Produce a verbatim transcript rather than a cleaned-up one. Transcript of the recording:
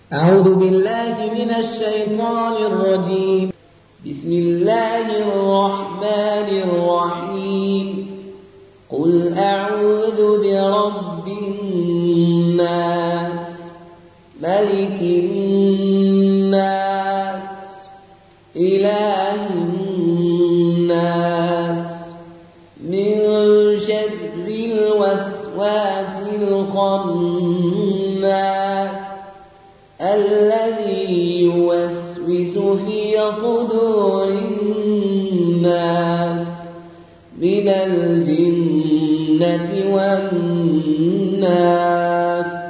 أعوذ بالله من الشيطان الرجيم. بسم الله الرحمن الرحيم. قل أعوذ برب الناس، ملك الناس، إله الناس، من شر الوسواس الخناس الذي يوسوس في صدور الناس من الجنة والناس.